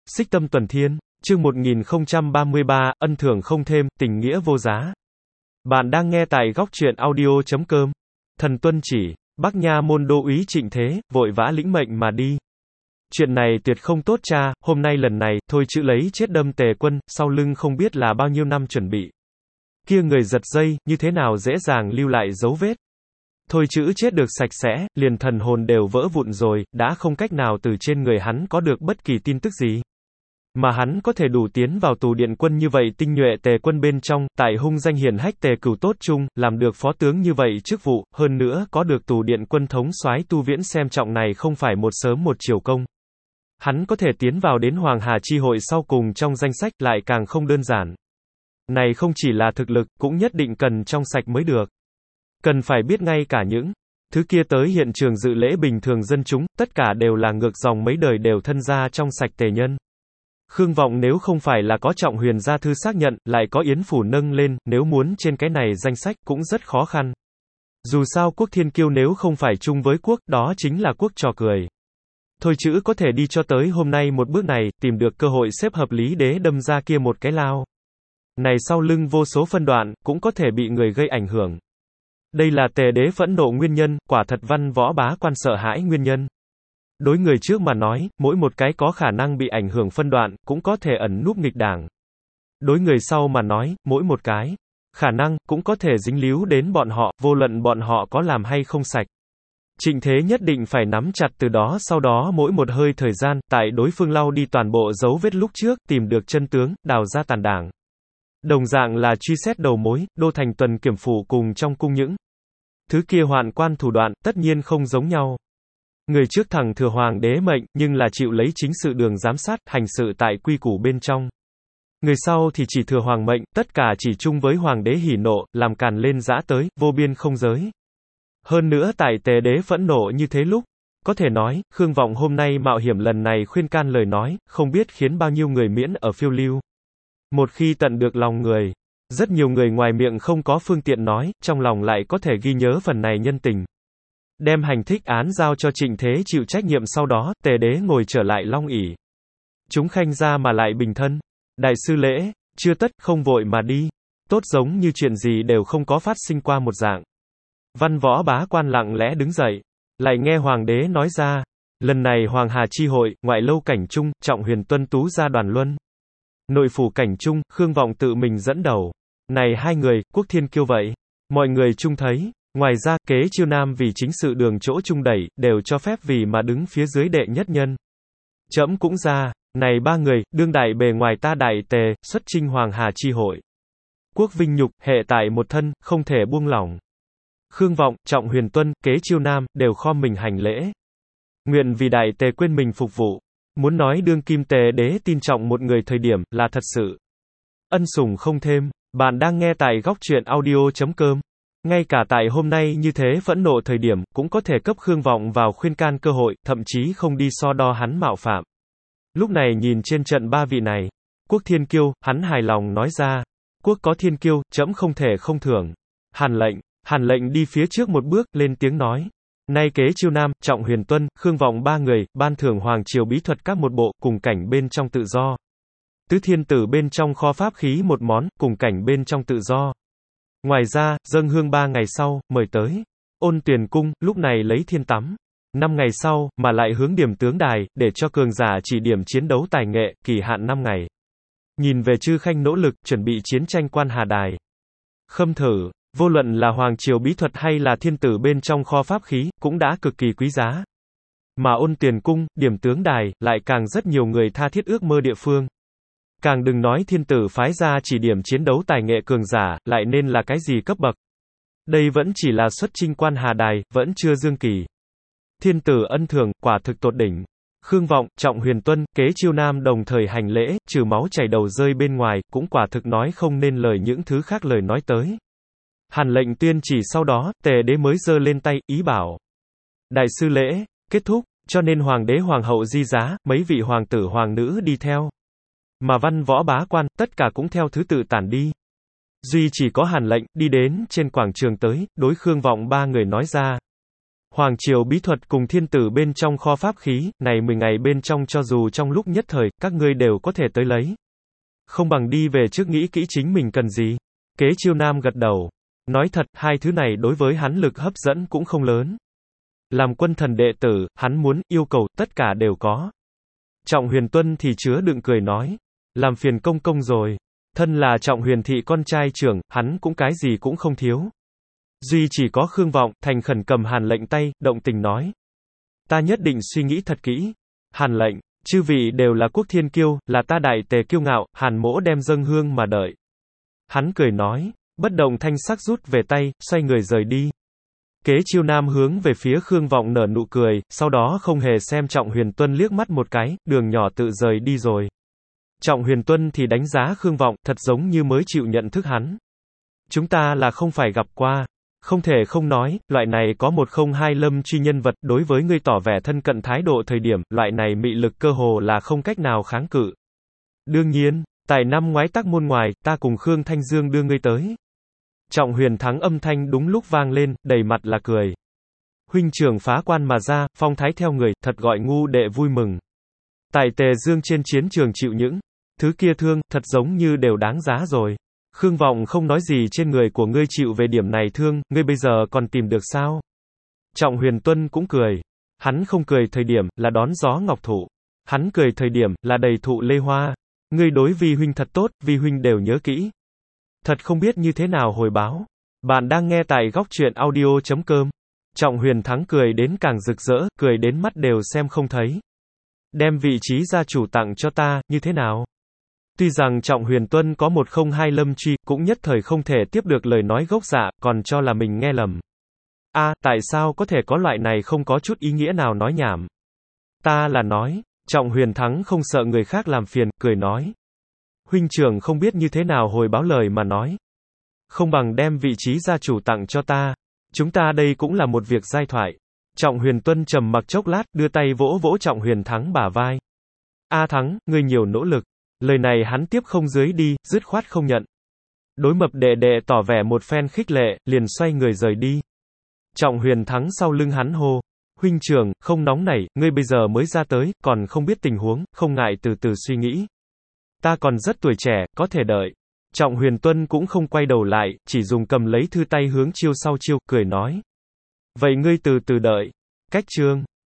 Xích Tâm Tuần Thiên, chương 1033, ân thưởng không thêm, tình nghĩa vô giá. Bạn đang nghe tại góc truyện audio.com. Thần tuân chỉ, Bắc Nha môn đô úy Trịnh Thế, vội vã lĩnh mệnh mà đi. Chuyện này tuyệt không tốt cha, hôm nay lần này, thôi chữ lấy chết đâm Tề Quân, sau lưng không biết là bao nhiêu năm chuẩn bị. Kia người giật dây, như thế nào dễ dàng lưu lại dấu vết. Thôi chữ chết được sạch sẽ, liền thần hồn đều vỡ vụn rồi, đã không cách nào từ trên người hắn có được bất kỳ tin tức gì. Mà hắn có thể đủ tiến vào tù điện quân như vậy tinh nhuệ Tề Quân bên trong, tại hung danh hiển hách Tề Cửu tốt chung, làm được phó tướng như vậy chức vụ, hơn nữa có được tù điện quân thống soái Tu Viễn xem trọng này không phải một sớm một chiều công. Hắn có thể tiến vào đến Hoàng Hà chi hội sau cùng trong danh sách lại càng không đơn giản. Này không chỉ là thực lực, cũng nhất định cần trong sạch mới được. Cần phải biết ngay cả những thứ kia tới hiện trường dự lễ bình thường dân chúng, tất cả đều là ngược dòng mấy đời đều thân gia trong sạch Tề nhân. Khương Vọng nếu không phải là có Trọng Huyền gia thư xác nhận, lại có Yến Phủ nâng lên, nếu muốn trên cái này danh sách, cũng rất khó khăn. Dù sao quốc thiên kiêu nếu không phải chung với quốc, đó chính là quốc trò cười. Thôi chữ có thể đi cho tới hôm nay một bước này, tìm được cơ hội xếp hợp lý đế đâm ra kia một cái lao. Này sau lưng vô số phân đoạn, cũng có thể bị người gây ảnh hưởng. Đây là Tề đế phẫn nộ nguyên nhân, quả thật văn võ bá quan sợ hãi nguyên nhân. Đối người trước mà nói, mỗi một cái có khả năng bị ảnh hưởng phân đoạn, cũng có thể ẩn núp nghịch đảng. Đối người sau mà nói, mỗi một cái khả năng, cũng có thể dính líu đến bọn họ, vô luận bọn họ có làm hay không sạch. Trịnh Thế nhất định phải nắm chặt từ đó sau đó mỗi một hơi thời gian, tại đối phương lau đi toàn bộ dấu vết lúc trước, tìm được chân tướng, đào ra tàn đảng. Đồng dạng là truy xét đầu mối, đô thành tuần kiểm phủ cùng trong cung những thứ kia hoạn quan thủ đoạn, tất nhiên không giống nhau. Người trước thẳng thừa hoàng đế mệnh, nhưng là chịu lấy chính sự đường giám sát, hành sự tại quy củ bên trong. Người sau thì chỉ thừa hoàng mệnh, tất cả chỉ chung với hoàng đế hỉ nộ, làm càn lên dã tới, vô biên không giới. Hơn nữa tại Tề đế phẫn nộ như thế lúc, có thể nói, Khương Vọng hôm nay mạo hiểm lần này khuyên can lời nói, không biết khiến bao nhiêu người miễn ở phiêu lưu. Một khi tận được lòng người, rất nhiều người ngoài miệng không có phương tiện nói, trong lòng lại có thể ghi nhớ phần này nhân tình. Đem hành thích án giao cho Trịnh Thế chịu trách nhiệm sau đó, Tề đế ngồi trở lại long ỷ. Chúng khanh ra mà lại bình thân. Đại sư lễ, chưa tất, không vội mà đi. Tốt giống như chuyện gì đều không có phát sinh qua một dạng. Văn võ bá quan lặng lẽ đứng dậy. Lại nghe hoàng đế nói ra. Lần này Hoàng Hà chi hội, ngoại lâu Cảnh Trung, Trọng Huyền tuân tú ra đoàn luân. Nội phủ Cảnh Trung, Khương Vọng tự mình dẫn đầu. Này hai người, quốc thiên kiêu vậy. Mọi người chung thấy. Ngoài ra, kế chiêu nam vì chính sự đường chỗ chung đẩy, đều cho phép vì mà đứng phía dưới đệ nhất nhân. Trẫm cũng ra, này ba người, đương đại bề ngoài ta đại Tề, xuất chinh Hoàng Hà chi hội. Quốc vinh nhục, hệ tại một thân, không thể buông lỏng. Khương Vọng, Trọng Huyền tuân, kế chiêu nam, đều khom mình hành lễ. Nguyện vì đại Tề quên mình phục vụ. Muốn nói đương kim Tề đế tin trọng một người thời điểm, là thật sự. Ân sủng không thêm, bạn đang nghe tại góc truyện audio.com. Ngay cả tại hôm nay như thế phẫn nộ thời điểm, cũng có thể cấp Khương Vọng vào khuyên can cơ hội, thậm chí không đi so đo hắn mạo phạm. Lúc này nhìn trên trận ba vị này, quốc thiên kiêu, hắn hài lòng nói ra, quốc có thiên kiêu, trẫm không thể không thưởng. Hàn lệnh đi phía trước một bước, lên tiếng nói, nay kế chiêu nam, Trọng Huyền tuân, Khương Vọng ba người, ban thưởng hoàng triều bí thuật các một bộ, cùng cảnh bên trong tự do. Tứ thiên tử bên trong kho pháp khí một món, cùng cảnh bên trong tự do. Ngoài ra, dâng hương 3 ngày sau, mời tới Ôn Tuyền cung, lúc này lấy thiên tắm. 5 ngày sau, mà lại hướng điểm tướng đài, để cho cường giả chỉ điểm chiến đấu tài nghệ, kỳ hạn 5 ngày. Nhìn về chư khanh nỗ lực, chuẩn bị chiến tranh quan hà đài. Khâm thử, vô luận là hoàng triều bí thuật hay là thiên tử bên trong kho pháp khí, cũng đã cực kỳ quý giá. Mà Ôn Tuyền cung, điểm tướng đài, lại càng rất nhiều người tha thiết ước mơ địa phương. Càng đừng nói thiên tử phái ra chỉ điểm chiến đấu tài nghệ cường giả, lại nên là cái gì cấp bậc. Đây vẫn chỉ là xuất chinh quan hà đài, vẫn chưa dương kỳ. Thiên tử ân thường, quả thực tột đỉnh. Khương Vọng, Trọng Huyền tuân, kế chiêu nam đồng thời hành lễ, trừ máu chảy đầu rơi bên ngoài, cũng quả thực nói không nên lời những thứ khác lời nói tới. Hàn lệnh tuyên chỉ sau đó, Tề đế mới giơ lên tay, ý bảo. Đại sư lễ, kết thúc, cho nên hoàng đế hoàng hậu di giá, mấy vị hoàng tử hoàng nữ đi theo. Mà văn võ bá quan, tất cả cũng theo thứ tự tản đi. Duy chỉ có Hàn lệnh, đi đến trên quảng trường tới, đối Khương Vọng ba người nói ra. Hoàng triều bí thuật cùng thiên tử bên trong kho pháp khí, này 10 ngày bên trong cho dù trong lúc nhất thời, các ngươi đều có thể tới lấy. Không bằng đi về trước nghĩ kỹ chính mình cần gì. Kế Chiêu Nam gật đầu. Nói thật, hai thứ này đối với hắn lực hấp dẫn cũng không lớn. Làm quân thần đệ tử, hắn muốn, yêu cầu, tất cả đều có. Trọng Huyền Tuân thì chứa đựng cười nói. Làm phiền công công rồi. Thân là Trọng Huyền thị con trai trưởng, hắn cũng cái gì cũng không thiếu. Duy chỉ có Khương Vọng, thành khẩn cầm Hàn lệnh tay, động tình nói. Ta nhất định suy nghĩ thật kỹ. Hàn lệnh, chư vị đều là quốc thiên kiêu, là ta đại tề kiêu ngạo, Hàn mỗ đem dâng hương mà đợi. Hắn cười nói, bất động thanh sắc rút về tay, xoay người rời đi. Kế Chiêu Nam hướng về phía Khương Vọng nở nụ cười, sau đó không hề xem Trọng Huyền Tuân liếc mắt một cái, đường nhỏ tự rời đi rồi. Trọng Huyền Tuân thì đánh giá Khương Vọng, thật giống như mới chịu nhận thức hắn. Chúng ta là không phải gặp qua. Không thể không nói, loại này có một không hai lâm truy nhân vật, đối với ngươi tỏ vẻ thân cận thái độ thời điểm, loại này mị lực cơ hồ là không cách nào kháng cự. Đương nhiên, tại năm ngoái Tắc Môn ngoài, ta cùng Khương Thanh Dương đưa ngươi tới. Trọng Huyền Thắng âm thanh đúng lúc vang lên, đầy mặt là cười. Huynh trưởng phá quan mà ra, phong thái theo người, thật gọi ngu đệ vui mừng. Tại Tề Dương trên chiến trường chịu những thứ kia thương, thật giống như đều đáng giá rồi. Khương Vọng không nói gì trên người của ngươi chịu về điểm này thương, ngươi bây giờ còn tìm được sao? Trọng Huyền Tuân cũng cười. Hắn không cười thời điểm, là đón gió ngọc thụ. Hắn cười thời điểm, là đầy thụ lê hoa. Ngươi đối Vi huynh thật tốt, Vi huynh đều nhớ kỹ. Thật không biết như thế nào hồi báo. Bạn đang nghe tại góc truyện audio.com. Trọng Huyền Thắng cười đến càng rực rỡ, cười đến mắt đều xem không thấy. Đem vị trí gia chủ tặng cho ta, như thế nào? Tuy rằng Trọng Huyền Tuân có một không hai lâm truy, cũng nhất thời không thể tiếp được lời nói gốc dạ, còn cho là mình nghe lầm. Tại sao có thể có loại này không có chút ý nghĩa nào nói nhảm? Ta là nói, Trọng Huyền Thắng không sợ người khác làm phiền, cười nói. Huynh trưởng không biết như thế nào hồi báo lời mà nói. Không bằng đem vị trí gia chủ tặng cho ta. Chúng ta đây cũng là một việc giai thoại. Trọng Huyền Tuân trầm mặc chốc lát, đưa tay vỗ vỗ Trọng Huyền Thắng bả vai. Thắng, ngươi nhiều nỗ lực. Lời này hắn tiếp không dưới đi, dứt khoát không nhận. Đối Mập đệ đệ tỏ vẻ một phen khích lệ, liền xoay người rời đi. Trọng Huyền Thắng sau lưng hắn hô. Huynh trưởng, không nóng nảy, ngươi bây giờ mới ra tới, còn không biết tình huống, không ngại từ từ suy nghĩ. Ta còn rất tuổi trẻ, có thể đợi. Trọng Huyền Tuân cũng không quay đầu lại, chỉ dùng cầm lấy thư tay hướng chiêu sau chiêu, cười nói. Vậy ngươi từ từ đợi. Cách chương.